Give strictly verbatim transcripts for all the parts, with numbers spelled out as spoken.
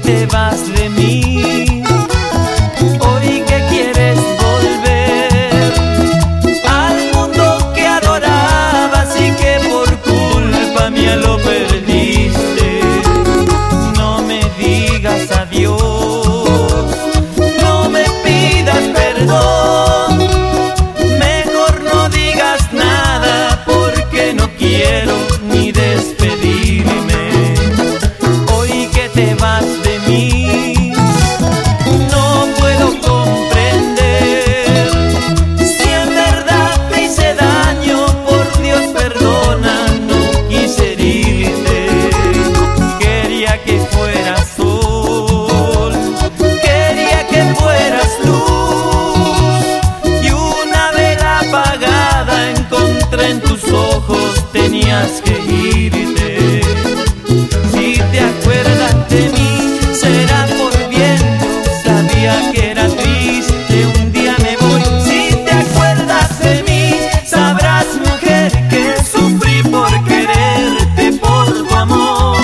te vas de mí, hoy que quieres volver al mundo que adorabas y que por culpa mía lo perdiste. No me digas adiós, no me pidas perdón, mejor no digas nada porque no quiero ni despedirme. Hoy que te vas de mí, no puedo comprender si en verdad te hice daño. Por Dios perdona, no quise herirte. Quería que fueras sol, quería que fueras luz, y una vela apagada encontré en tus ojos. Tenías que irte. Si te acuerdas de mí, será por bien. Sabía que era triste, un día me voy. Si te acuerdas de mí, sabrás, mujer, que sufrí por quererte, por tu amor.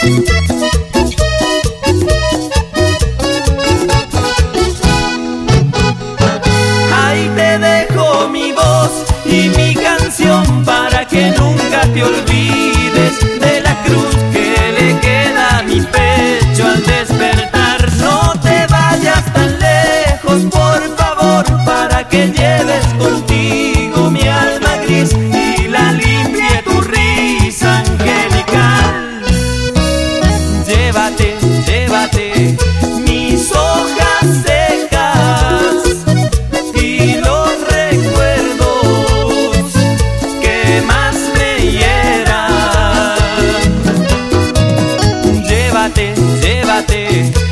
Ahí te dejo mi voz y mi canción para que nunca te olvides de la cruz que le queda a mi pecho al despertar. No te vayas tan lejos, por favor, para que lleves contigo mi alma gris y la limpie tu risa angelical. Llévate, llévate mis hojas secas y los recuerdos que más me hieran. Llévate, llévate